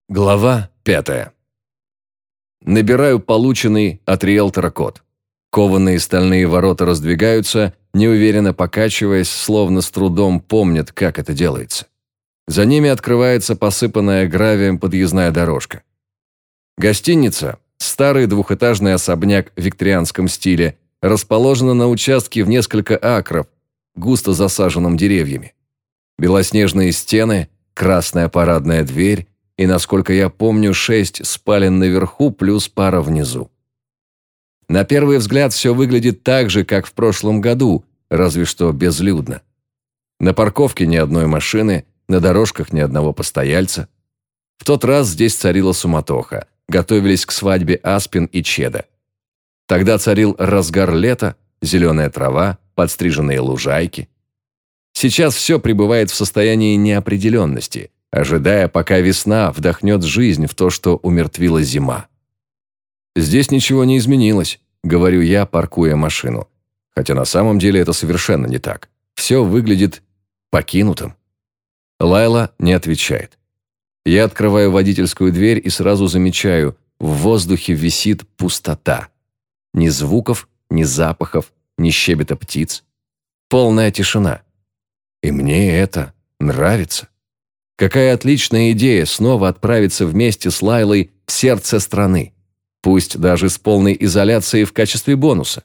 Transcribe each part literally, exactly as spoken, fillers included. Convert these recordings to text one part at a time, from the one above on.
Глава пятая. Набираю полученный от риэлтора код. Кованые стальные ворота раздвигаются, неуверенно покачиваясь, словно с трудом помнят, как это делается. За ними открывается посыпанная гравием подъездная дорожка. Гостиница, старый двухэтажный особняк в викторианском стиле, расположена на участке в несколько акров, густо засаженном деревьями. Белоснежные стены, красная парадная дверь, и, насколько я помню, шесть спален наверху плюс пара внизу. На первый взгляд все выглядит так же, как в прошлом году, разве что безлюдно. На парковке ни одной машины, на дорожках ни одного постояльца. В тот раз здесь царила суматоха, готовились к свадьбе Аспин и Чеда. Тогда царил разгар лета, зеленая трава, подстриженные лужайки. Сейчас все пребывает в состоянии неопределенности, ожидая, пока весна вдохнет жизнь в то, что умертвила зима. «Здесь ничего не изменилось», — говорю я, паркуя машину. Хотя на самом деле это совершенно не так. Все выглядит покинутым. Лайла не отвечает. Я открываю водительскую дверь и сразу замечаю, в воздухе висит пустота. Ни звуков, ни запахов, ни щебета птиц. Полная тишина. И мне это нравится. Какая отличная идея снова отправиться вместе с Лайлой в сердце страны. Пусть даже с полной изоляцией в качестве бонуса.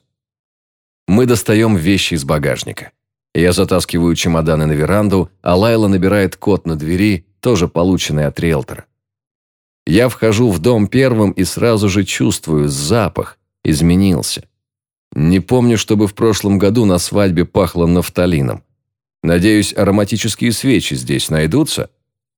Мы достаем вещи из багажника. Я затаскиваю чемоданы на веранду, а Лайла набирает код на двери, тоже полученный от риэлтора. Я вхожу в дом первым и сразу же чувствую, запах изменился. Не помню, чтобы в прошлом году на свадьбе пахло нафталином. Надеюсь, ароматические свечи здесь найдутся?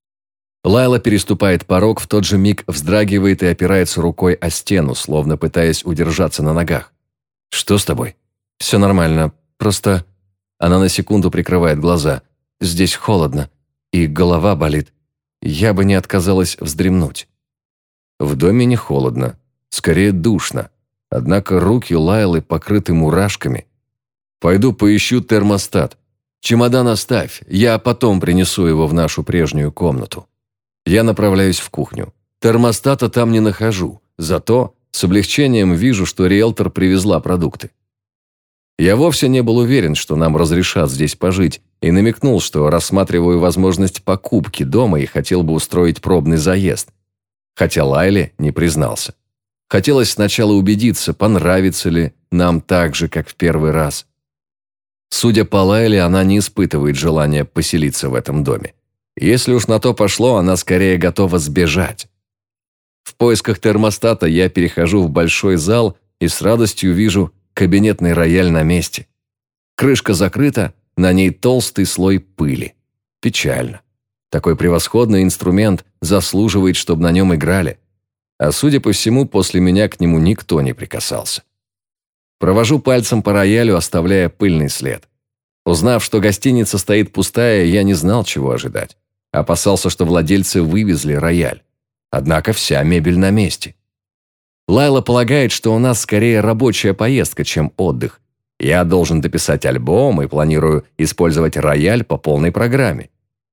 Лайла переступает порог, в тот же миг вздрагивает и опирается рукой о стену, словно пытаясь удержаться на ногах. «Что с тобой?» «Все нормально, просто...» Она на секунду прикрывает глаза. «Здесь холодно, и голова болит. Я бы не отказалась вздремнуть». В доме не холодно, скорее душно. Однако руки Лайлы покрыты мурашками. «Пойду поищу термостат. Чемодан оставь, я потом принесу его в нашу прежнюю комнату». Я направляюсь в кухню. Термостата там не нахожу, зато с облегчением вижу, что риэлтор привезла продукты. Я вовсе не был уверен, что нам разрешат здесь пожить, и намекнул, что рассматриваю возможность покупки дома и хотел бы устроить пробный заезд. Хотя Лайле не признался. Хотелось сначала убедиться, понравится ли нам так же, как в первый раз. Судя по Лайле, она не испытывает желания поселиться в этом доме. Если уж на то пошло, она скорее готова сбежать. В поисках термостата я перехожу в большой зал и с радостью вижу кабинетный рояль на месте. Крышка закрыта, на ней толстый слой пыли. Печально. Такой превосходный инструмент заслуживает, чтобы на нем играли. А судя по всему, после меня к нему никто не прикасался. Провожу пальцем по роялю, оставляя пыльный след. Узнав, что гостиница стоит пустая, я не знал, чего ожидать. Опасался, что владельцы вывезли рояль. Однако вся мебель на месте. Лайла полагает, что у нас скорее рабочая поездка, чем отдых. Я должен дописать альбом и планирую использовать рояль по полной программе.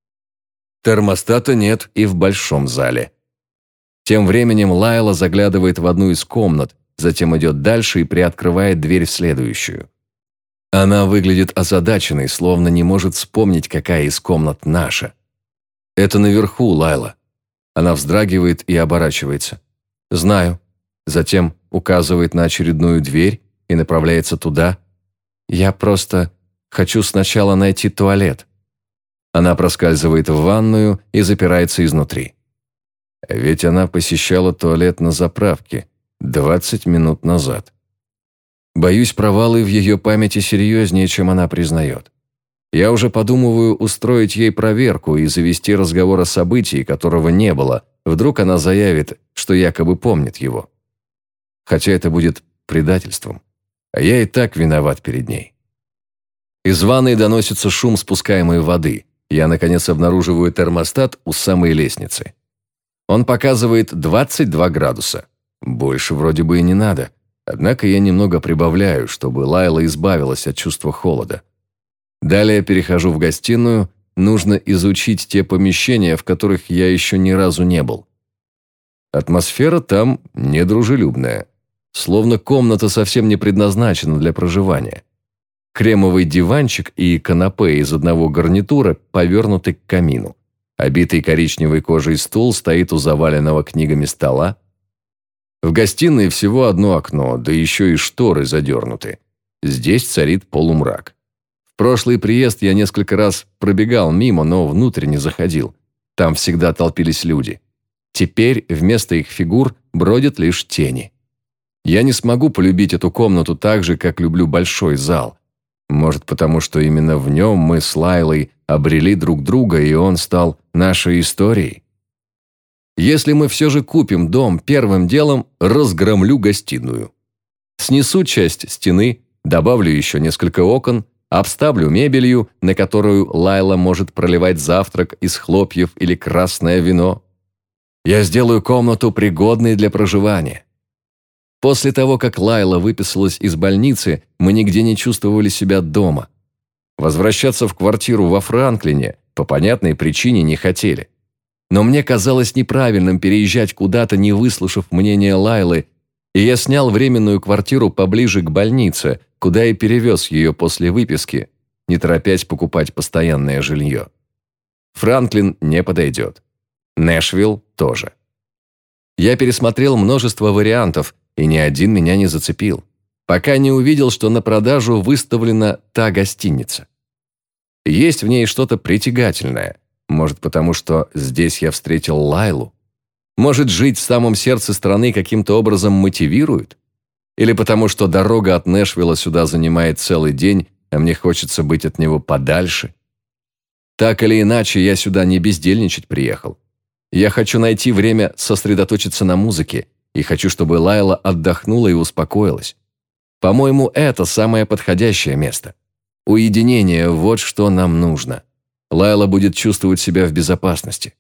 Термостата нет и в большом зале. Тем временем Лайла заглядывает в одну из комнат, затем идет дальше и приоткрывает дверь в следующую. Она выглядит озадаченной, словно не может вспомнить, какая из комнат наша. «Это наверху, Лайла». Она вздрагивает и оборачивается. «Знаю». Затем указывает на очередную дверь и направляется туда. «Я просто хочу сначала найти туалет». Она проскальзывает в ванную и запирается изнутри. Ведь она посещала туалет на заправке двадцать минут назад. Боюсь, провалы в ее памяти серьезнее, чем она признает. Я уже подумываю устроить ей проверку и завести разговор о событии, которого не было. Вдруг она заявит, что якобы помнит его. Хотя это будет предательством. А я и так виноват перед ней. Из ванной доносится шум спускаемой воды. Я, наконец, обнаруживаю термостат у самой лестницы. Он показывает двадцать два градуса. Больше вроде бы и не надо. Однако я немного прибавляю, чтобы Лайла избавилась от чувства холода. Далее перехожу в гостиную, нужно изучить те помещения, в которых я еще ни разу не был. Атмосфера там недружелюбная. Словно комната совсем не предназначена для проживания. Кремовый диванчик и канапе из одного гарнитура повернуты к камину. Обитый коричневой кожей стул стоит у заваленного книгами стола. В гостиной всего одно окно, да еще и шторы задернуты. Здесь царит полумрак. В прошлый приезд я несколько раз пробегал мимо, но внутрь не заходил. Там всегда толпились люди. Теперь вместо их фигур бродят лишь тени. Я не смогу полюбить эту комнату так же, как люблю большой зал. Может, потому что именно в нем мы с Лайлой обрели друг друга, и он стал нашей историей? Если мы все же купим дом, первым делом разгромлю гостиную. Снесу часть стены, добавлю еще несколько окон, обставлю мебелью, на которую Лайла может проливать завтрак из хлопьев или красное вино. Я сделаю комнату пригодной для проживания. После того, как Лайла выписалась из больницы, мы нигде не чувствовали себя дома. Возвращаться в квартиру во Франклине по понятной причине не хотели. Но мне казалось неправильным переезжать куда-то, не выслушав мнения Лайлы, и я снял временную квартиру поближе к больнице, куда и перевез ее после выписки, не торопясь покупать постоянное жилье. Франклин не подойдет. Нэшвилл тоже. Я пересмотрел множество вариантов, и ни один меня не зацепил, пока не увидел, что на продажу выставлена та гостиница. Есть в ней что-то притягательное. Может, потому что здесь я встретил Лайлу? Может, жить в самом сердце страны каким-то образом мотивирует? Или потому что дорога от Нэшвилла сюда занимает целый день, а мне хочется быть от него подальше? Так или иначе, я сюда не бездельничать приехал. Я хочу найти время сосредоточиться на музыке, и хочу, чтобы Лайла отдохнула и успокоилась. По-моему, это самое подходящее место. Уединение – вот что нам нужно. Лайла будет чувствовать себя в безопасности.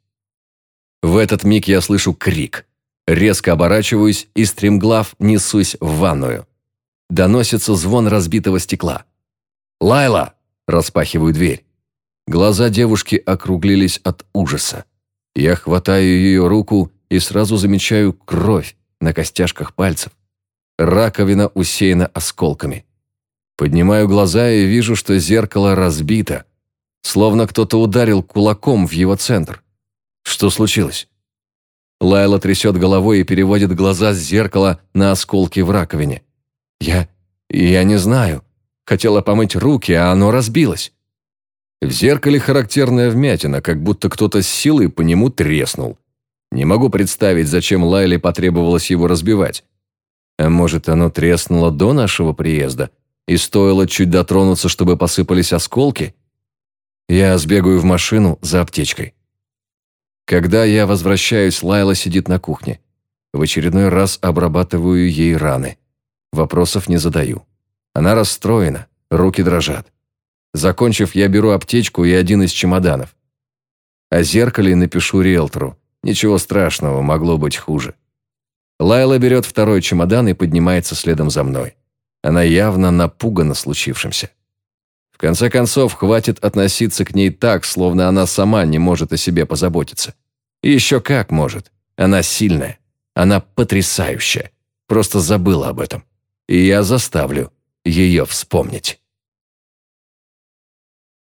В этот миг я слышу крик. Резко оборачиваюсь и стремглав несусь в ванную. Доносится звон разбитого стекла. «Лайла!» – распахиваю дверь. Глаза девушки округлились от ужаса. Я хватаю ее руку и сразу замечаю кровь на костяшках пальцев. Раковина усеяна осколками. Поднимаю глаза и вижу, что зеркало разбито, словно кто-то ударил кулаком в его центр. Что случилось? Лайла трясет головой и переводит глаза с зеркала на осколки в раковине. Я... я не знаю. Хотела помыть руки, а оно разбилось. В зеркале характерная вмятина, как будто кто-то с силой по нему треснул. Не могу представить, зачем Лайле потребовалось его разбивать. А может, оно треснуло до нашего приезда, и стоило чуть дотронуться, чтобы посыпались осколки? Я сбегаю в машину за аптечкой. Когда я возвращаюсь, Лайла сидит на кухне. В очередной раз обрабатываю ей раны. Вопросов не задаю. Она расстроена, руки дрожат. Закончив, я беру аптечку и один из чемоданов. О зеркале напишу риэлтору. Ничего страшного, могло быть хуже. Лайла берет второй чемодан и поднимается следом за мной. Она явно напугана случившимся. В конце концов, хватит относиться к ней так, словно она сама не может о себе позаботиться. И еще как может. Она сильная. Она потрясающая. Просто забыла об этом. И я заставлю ее вспомнить.